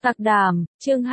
Tạc Đàm, chương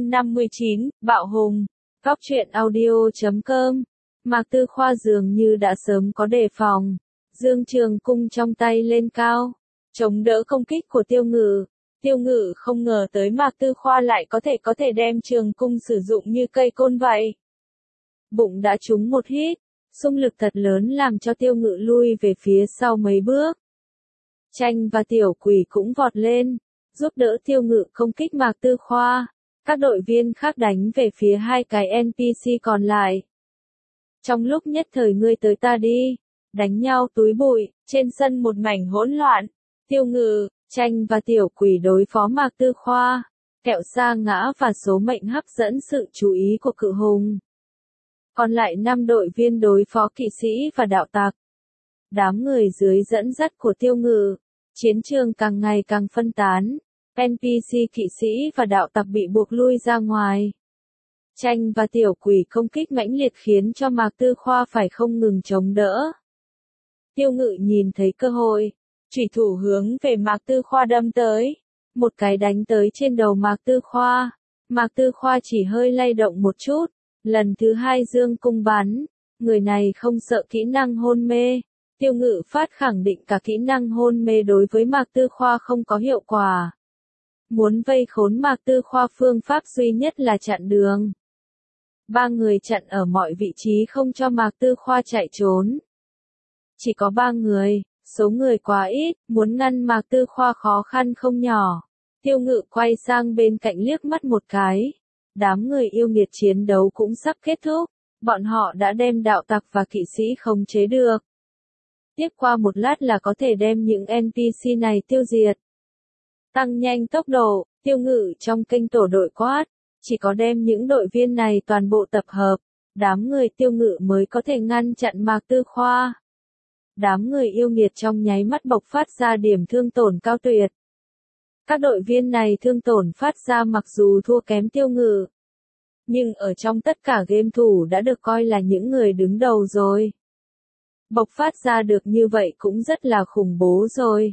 259, Bạo Hùng, Góc truyện audio.com. Mạc Tư Khoa dường như đã sớm có đề phòng, dương trường cung trong tay lên cao, chống đỡ công kích của Tiêu Ngự. Tiêu Ngự không ngờ tới Mạc Tư Khoa lại có thể đem trường cung sử dụng như cây côn vậy. Bụng đã trúng một hít, xung lực thật lớn làm cho Tiêu Ngự lui về phía sau mấy bước. Tranh và Tiểu Quỷ cũng vọt lên, giúp đỡ Tiêu Ngự công kích Mạc Tư Khoa. Các đội viên khác đánh về phía hai cái NPC còn lại. Trong lúc nhất thời ngươi tới ta đi, đánh nhau túi bụi, trên sân một mảnh hỗn loạn. Tiêu Ngự, Tranh và Tiểu Quỷ đối phó Mạc Tư Khoa. Kẹo sa ngã và số mệnh hấp dẫn sự chú ý của Cự Hùng. Còn lại 5 đội viên đối phó kỵ sĩ và đạo tặc. Đám người dưới dẫn dắt của Tiêu Ngự, chiến trường càng ngày càng phân tán. NPC kỵ sĩ và đạo tặc bị buộc lui ra ngoài. Tranh và Tiểu Quỷ công kích mãnh liệt khiến cho Mạc Tư Khoa phải không ngừng chống đỡ. Tiêu Ngự nhìn thấy cơ hội, chủy thủ hướng về Mạc Tư Khoa đâm tới. Một cái đánh tới trên đầu Mạc Tư Khoa. Mạc Tư Khoa chỉ hơi lay động một chút. Lần thứ hai dương cung bắn. Người này không sợ kỹ năng hôn mê. Tiêu Ngự phát khẳng định cả kỹ năng hôn mê đối với Mạc Tư Khoa không có hiệu quả. Muốn vây khốn Mạc Tư Khoa phương pháp duy nhất là chặn đường. 3 người chặn ở mọi vị trí không cho Mạc Tư Khoa chạy trốn. Chỉ có 3 người, số người quá ít, muốn ngăn Mạc Tư Khoa khó khăn không nhỏ. Tiêu Ngự quay sang bên cạnh liếc mắt một cái. Đám người yêu nghiệt chiến đấu cũng sắp kết thúc. Bọn họ đã đem đạo tặc và kỵ sĩ khống chế được. Tiếp qua một lát là có thể đem những NPC này tiêu diệt. Tăng nhanh tốc độ, Tiêu Ngự trong kênh tổ đội quát. Chỉ có đem những đội viên này toàn bộ tập hợp. Đám người Tiêu Ngự mới có thể ngăn chặn Mạc Tư Khoa. Đám người yêu nghiệt trong nháy mắt bộc phát ra điểm thương tổn cao tuyệt. Các đội viên này thương tổn phát ra mặc dù thua kém Tiêu Ngự. Nhưng ở trong tất cả game thủ đã được coi là những người đứng đầu rồi. Bộc phát ra được như vậy cũng rất là khủng bố rồi.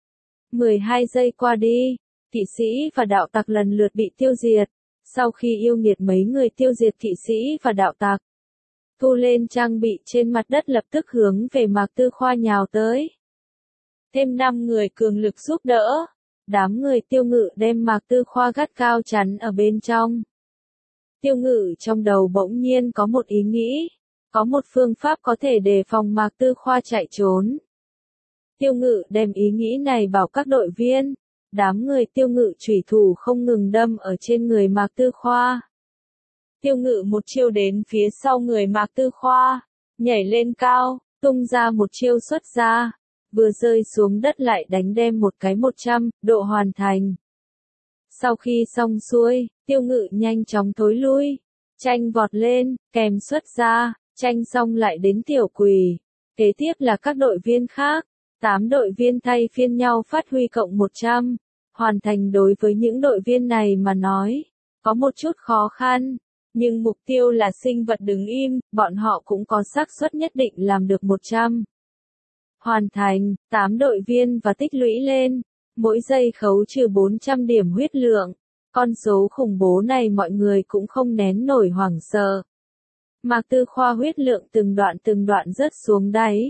12 giây qua đi, kỵ sĩ và đạo tặc lần lượt bị tiêu diệt. Sau khi yêu nghiệt mấy người tiêu diệt kỵ sĩ và đạo tặc, thu lên trang bị trên mặt đất lập tức hướng về Mạc Tư Khoa nhào tới. Thêm 5 người cường lực giúp đỡ. Đám người Tiêu Ngự đem Mạc Tư Khoa gắt cao chắn ở bên trong. Tiêu Ngự trong đầu bỗng nhiên có một ý nghĩ. Có một phương pháp có thể đề phòng Mạc Tư Khoa chạy trốn. Tiêu Ngự đem ý nghĩ này bảo các đội viên. Đám người Tiêu Ngự chủy thủ không ngừng đâm ở trên người Mạc Tư Khoa. Tiêu Ngự một chiêu đến phía sau người Mạc Tư Khoa, nhảy lên cao, tung ra một chiêu xuất ra, vừa rơi xuống đất lại đánh đem một cái 100 độ hoàn thành. Sau khi xong xuôi, Tiêu Ngự nhanh chóng thối lui, Tranh vọt lên, kèm xuất ra, Tranh xong lại đến Tiểu Quỷ. Kế tiếp là các đội viên khác. 8 đội viên thay phiên nhau phát huy cộng 100, hoàn thành đối với những đội viên này mà nói, có một chút khó khăn, nhưng mục tiêu là sinh vật đứng im, bọn họ cũng có xác suất nhất định làm được 100. Hoàn thành, 8 đội viên và tích lũy lên, mỗi giây khấu trừ 400 điểm huyết lượng, con số khủng bố này mọi người cũng không nén nổi hoảng sợ. Mạc Tư Khoa huyết lượng từng đoạn rớt xuống đáy.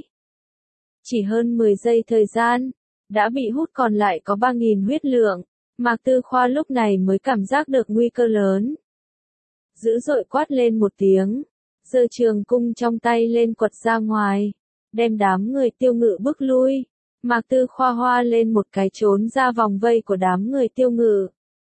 Chỉ hơn 10 giây thời gian, đã bị hút còn lại có 3.000 huyết lượng. Mạc Tư Khoa lúc này mới cảm giác được nguy cơ lớn. Dữ dội quát lên một tiếng, giơ trường cung trong tay lên quật ra ngoài, đem đám người Tiêu Ngự bước lui. Mạc Tư Khoa hoa lên một cái trốn ra vòng vây của đám người Tiêu Ngự.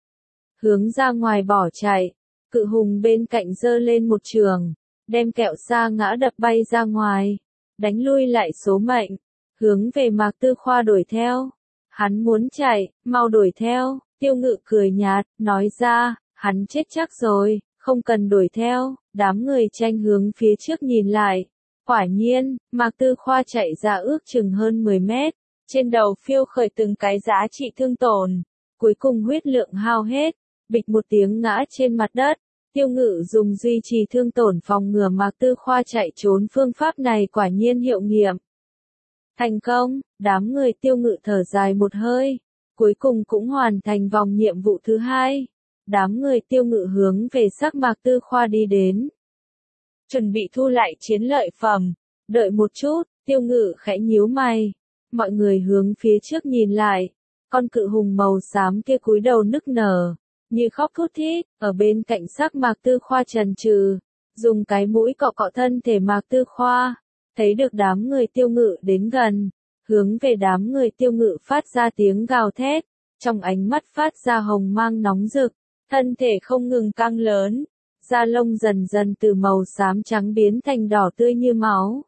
Hướng ra ngoài bỏ chạy, Cự Hùng bên cạnh giơ lên một trường, đem kẹo sa ngã đập bay ra ngoài, đánh lui lại số mệnh. Hướng về Mạc Tư Khoa đuổi theo. Hắn muốn chạy, mau đuổi theo. Tiêu Ngự cười nhạt, nói ra, hắn chết chắc rồi, không cần đuổi theo. Đám người Tranh hướng phía trước nhìn lại. Quả nhiên, Mạc Tư Khoa chạy ra ước chừng hơn 10 mét. Trên đầu phiêu khởi từng cái giá trị thương tổn. Cuối cùng huyết lượng hao hết. Bịch một tiếng ngã trên mặt đất. Tiêu Ngự dùng duy trì thương tổn phòng ngừa Mạc Tư Khoa chạy trốn, phương pháp này quả nhiên hiệu nghiệm. Thành công, đám người Tiêu Ngự thở dài một hơi, cuối cùng cũng hoàn thành vòng nhiệm vụ thứ hai. Đám người Tiêu Ngự hướng về sắc Mạc Tư Khoa đi đến. Chuẩn bị thu lại chiến lợi phẩm. Đợi một chút, Tiêu Ngự khẽ nhíu mày. Mọi người hướng phía trước nhìn lại. Con cự hùng màu xám kia cúi đầu nức nở, như khóc thút thít, ở bên cạnh sắc Mạc Tư Khoa chần chừ, dùng cái mũi cọ cọ thân thể Mạc Tư Khoa. Thấy được đám người Tiêu Ngự đến gần, hướng về đám người Tiêu Ngự phát ra tiếng gào thét, trong ánh mắt phát ra hồng mang nóng rực, thân thể không ngừng căng lớn, da lông dần dần từ màu xám trắng biến thành đỏ tươi như máu.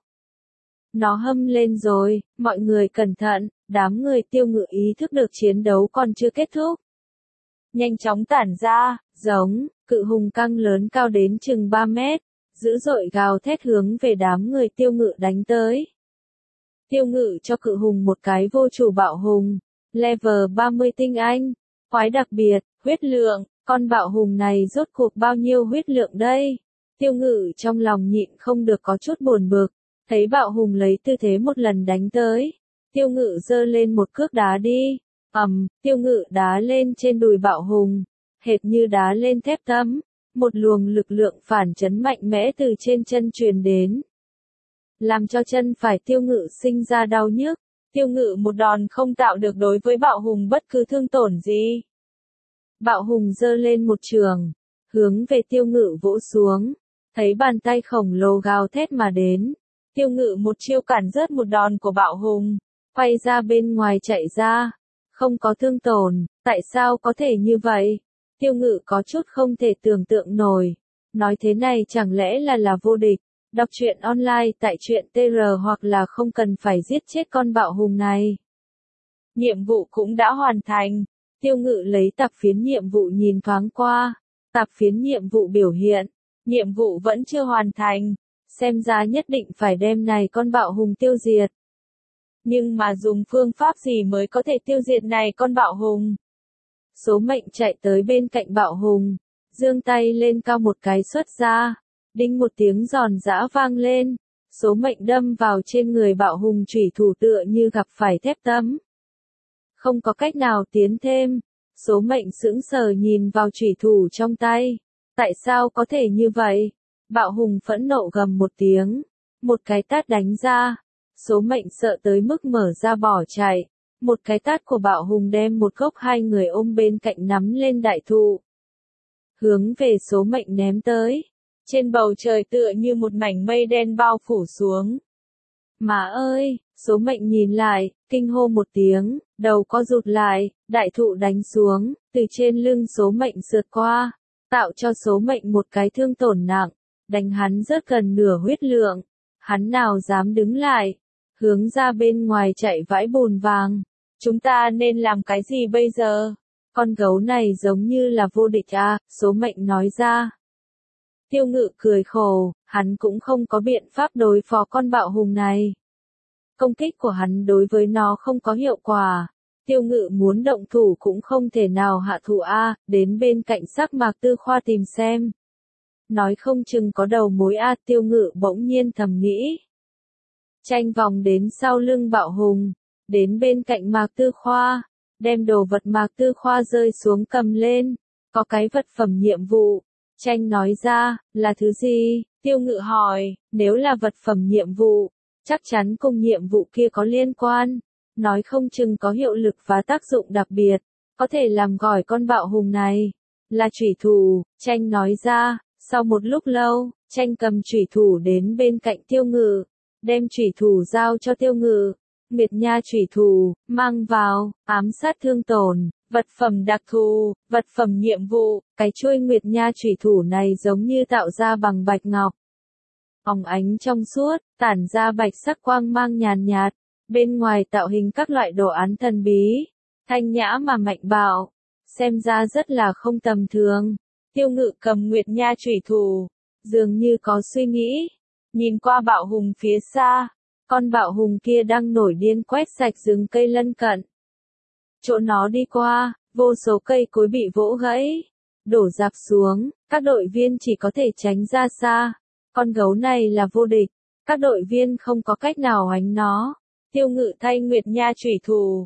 Nó hâm lên rồi, mọi người cẩn thận, đám người Tiêu Ngự ý thức được chiến đấu còn chưa kết thúc. Nhanh chóng tản ra, giống, cự hùng căng lớn cao đến chừng 3 mét, dữ dội gào thét hướng về đám người Tiêu Ngự đánh tới. Tiêu Ngự cho cự hùng một cái vô chủ bạo hùng, level 30 tinh anh, khoái đặc biệt, huyết lượng, con bạo hùng này rốt cuộc bao nhiêu huyết lượng đây? Tiêu Ngự trong lòng nhịn không được có chút buồn bực, thấy bạo hùng lấy tư thế một lần đánh tới. Tiêu Ngự giơ lên một cước đá đi, Tiêu Ngự đá lên trên đùi bạo hùng, hệt như đá lên thép tấm, một luồng lực lượng phản chấn mạnh mẽ từ trên chân truyền đến, làm cho chân phải Tiêu Ngự sinh ra đau nhức. Tiêu Ngự một đòn không tạo được đối với bạo hùng bất cứ thương tổn gì. Bạo hùng giơ lên một trường, hướng về Tiêu Ngự vỗ xuống, thấy bàn tay khổng lồ gào thét mà đến. Tiêu Ngự một chiêu cản rớt một đòn của bạo hùng, quay ra bên ngoài chạy ra, không có thương tổn, tại sao có thể như vậy? Tiêu Ngự có chút không thể tưởng tượng nổi, nói thế này chẳng lẽ là vô địch. Đọc truyện online tại truyện TR hoặc là không cần phải giết chết con bạo hùng này. Nhiệm vụ cũng đã hoàn thành. Tiêu Ngự lấy tạp phiến nhiệm vụ nhìn thoáng qua. Tạp phiến nhiệm vụ biểu hiện. Nhiệm vụ vẫn chưa hoàn thành. Xem ra nhất định phải đem này con bạo hùng tiêu diệt. Nhưng mà dùng phương pháp gì mới có thể tiêu diệt này con bạo hùng? Số mệnh chạy tới bên cạnh bạo hùng. Giương tay lên cao một cái xuất ra. Đinh một tiếng giòn giã vang lên, số mệnh đâm vào trên người bạo hùng chủy thủ tựa như gặp phải thép tấm. Không có cách nào tiến thêm, số mệnh sững sờ nhìn vào chủy thủ trong tay. Tại sao có thể như vậy? Bạo hùng phẫn nộ gầm một tiếng, một cái tát đánh ra, số mệnh sợ tới mức mở ra bỏ chạy. Một cái tát của bạo hùng đem một gốc hai người ôm bên cạnh nắm lên đại thụ, hướng về số mệnh ném tới. Trên bầu trời tựa như một mảnh mây đen bao phủ xuống. Má ơi, số mệnh nhìn lại, kinh hô một tiếng, đầu co rụt lại, đại thụ đánh xuống, từ trên lưng số mệnh sượt qua, tạo cho số mệnh một cái thương tổn nặng, đánh hắn rất gần nửa huyết lượng. Hắn nào dám đứng lại, hướng ra bên ngoài chạy vãi bùn vàng. Chúng ta nên làm cái gì bây giờ? Con gấu này giống như là vô địch à, số mệnh nói ra. Tiêu Ngự cười khổ, hắn cũng không có biện pháp đối phó con bạo hùng này. Công kích của hắn đối với nó không có hiệu quả. Tiêu Ngự muốn động thủ cũng không thể nào hạ thủ a, đến bên cạnh sắc Mạc Tư Khoa tìm xem. Nói không chừng có đầu mối a, Tiêu Ngự bỗng nhiên thầm nghĩ. Tranh vòng đến sau lưng bạo hùng, đến bên cạnh Mạc Tư Khoa, đem đồ vật Mạc Tư Khoa rơi xuống cầm lên, có cái vật phẩm nhiệm vụ. Tranh nói ra, là thứ gì? Tiêu Ngự hỏi, nếu là vật phẩm nhiệm vụ, chắc chắn cùng nhiệm vụ kia có liên quan, nói không chừng có hiệu lực và tác dụng đặc biệt, có thể làm gỏi con bạo hùng này. Là chủy thủ, Tranh nói ra, sau một lúc lâu, Tranh cầm chủy thủ đến bên cạnh Tiêu Ngự, đem chủy thủ giao cho Tiêu Ngự. Nguyệt Nha chủy thủ, mang vào, ám sát thương tổn. Vật phẩm đặc thù, vật phẩm nhiệm vụ, cái chuôi Nguyệt Nha chủy thủ này giống như tạo ra bằng bạch ngọc. Óng ánh trong suốt, tản ra bạch sắc quang mang nhàn nhạt, bên ngoài tạo hình các loại đồ án thần bí, thanh nhã mà mạnh bạo, xem ra rất là không tầm thường. Tiêu Ngự cầm Nguyệt Nha chủy thủ, dường như có suy nghĩ, nhìn qua bạo hùng phía xa, con bạo hùng kia đang nổi điên quét sạch rừng cây lân cận. Chỗ nó đi qua, vô số cây cối bị vỗ gãy, đổ rạp xuống, các đội viên chỉ có thể tránh ra xa. Con gấu này là vô địch, các đội viên không có cách nào oánh nó. Tiêu Ngự thay Nguyệt Nha chủy thủ,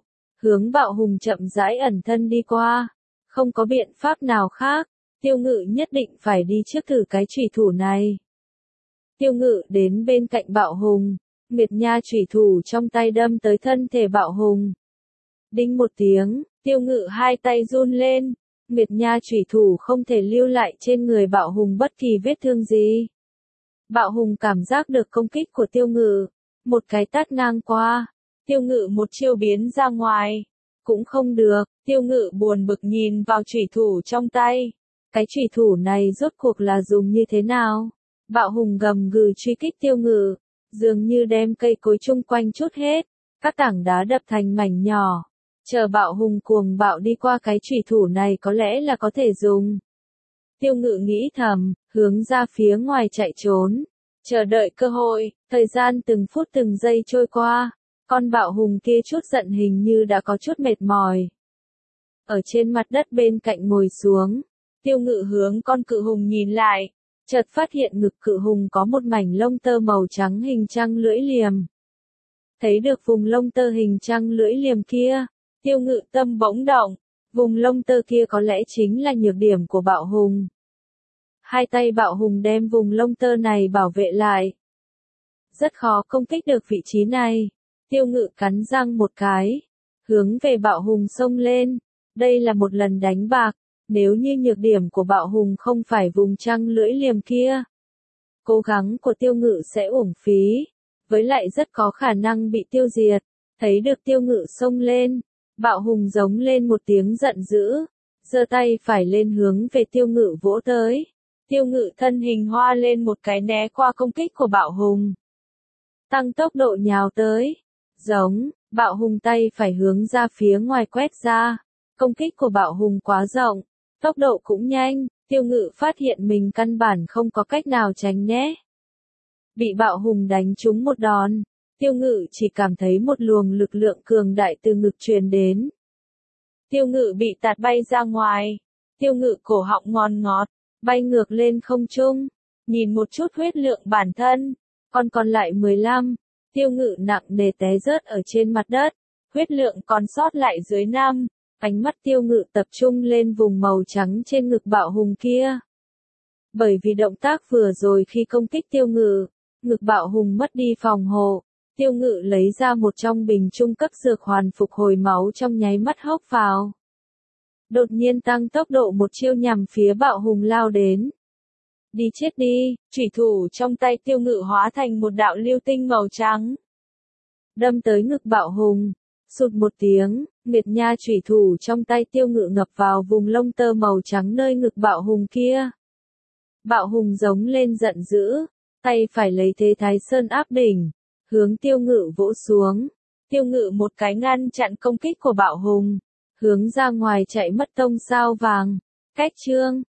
hướng Bạo Hùng chậm rãi ẩn thân đi qua. Không có biện pháp nào khác, Tiêu Ngự nhất định phải đi trước thử cái chủy thủ này. Tiêu Ngự đến bên cạnh Bạo Hùng, Nguyệt Nha chủy thủ trong tay đâm tới thân thể Bạo Hùng. Đinh một tiếng, Tiêu Ngự hai tay run lên, Nguyệt Nha chủy thủ không thể lưu lại trên người Bạo Hùng bất kỳ vết thương gì. Bạo Hùng cảm giác được công kích của Tiêu Ngự, một cái tát ngang qua, Tiêu Ngự một chiêu biến ra ngoài, cũng không được, Tiêu Ngự buồn bực nhìn vào chủy thủ trong tay, cái chủy thủ này rốt cuộc là dùng như thế nào? Bạo Hùng gầm gừ truy kích Tiêu Ngự, dường như đem cây cối chung quanh chút hết, các tảng đá đập thành mảnh nhỏ. Chờ Bạo Hùng cuồng bạo đi qua cái chủy thủ này có lẽ là có thể dùng. Tiêu Ngự nghĩ thầm, hướng ra phía ngoài chạy trốn, chờ đợi cơ hội, thời gian từng phút từng giây trôi qua, con Bạo Hùng kia chút giận hình như đã có chút mệt mỏi. Ở trên mặt đất bên cạnh ngồi xuống, Tiêu Ngự hướng con cự hùng nhìn lại, chợt phát hiện ngực cự hùng có một mảnh lông tơ màu trắng hình trăng lưỡi liềm. Thấy được vùng lông tơ hình trăng lưỡi liềm kia, Tiêu Ngự tâm bỗng động, vùng lông tơ kia có lẽ chính là nhược điểm của Bạo Hùng. Hai tay Bạo Hùng đem vùng lông tơ này bảo vệ lại. Rất khó công kích được vị trí này. Tiêu Ngự cắn răng một cái, hướng về Bạo Hùng xông lên. Đây là một lần đánh bạc, nếu như nhược điểm của Bạo Hùng không phải vùng trăng lưỡi liềm kia, cố gắng của Tiêu Ngự sẽ uổng phí, với lại rất có khả năng bị tiêu diệt. Thấy được Tiêu Ngự xông lên, Bạo Hùng giống lên một tiếng giận dữ, giơ tay phải lên hướng về Tiêu Ngự vỗ tới. Tiêu Ngự thân hình hoa lên một cái né qua công kích của Bạo Hùng, tăng tốc độ nhào tới. Giống, Bạo Hùng tay phải hướng ra phía ngoài quét ra. Công kích của Bạo Hùng quá rộng, tốc độ cũng nhanh, Tiêu Ngự phát hiện mình căn bản không có cách nào tránh né. Bị Bạo Hùng đánh trúng một đòn, Tiêu Ngự chỉ cảm thấy một luồng lực lượng cường đại từ ngực truyền đến. Tiêu Ngự bị tạt bay ra ngoài, Tiêu Ngự cổ họng ngon ngọt, bay ngược lên không trung, nhìn một chút huyết lượng bản thân, còn lại 15, Tiêu Ngự nặng nề té rớt ở trên mặt đất, huyết lượng còn sót lại dưới 5, ánh mắt Tiêu Ngự tập trung lên vùng màu trắng trên ngực Bạo Hùng kia. Bởi vì động tác vừa rồi khi công kích Tiêu Ngự, ngực Bạo Hùng mất đi phòng hộ, Tiêu Ngự lấy ra một trong bình trung cấp dược hoàn phục hồi máu trong nháy mắt hốc vào. Đột nhiên tăng tốc độ một chiêu nhằm phía Bạo Hùng lao đến. Đi chết đi, chủy thủ trong tay Tiêu Ngự hóa thành một đạo lưu tinh màu trắng. Đâm tới ngực Bạo Hùng, sụt một tiếng, Nguyệt Nha chủy thủ trong tay Tiêu Ngự ngập vào vùng lông tơ màu trắng nơi ngực Bạo Hùng kia. Bạo Hùng giống lên giận dữ, tay phải lấy thế Thái Sơn áp đỉnh, hướng Tiêu Ngự vỗ xuống. Tiêu Ngự một cái ngăn chặn công kích của Bạo Hùng, hướng ra ngoài chạy mất tông sao vàng. Cách chương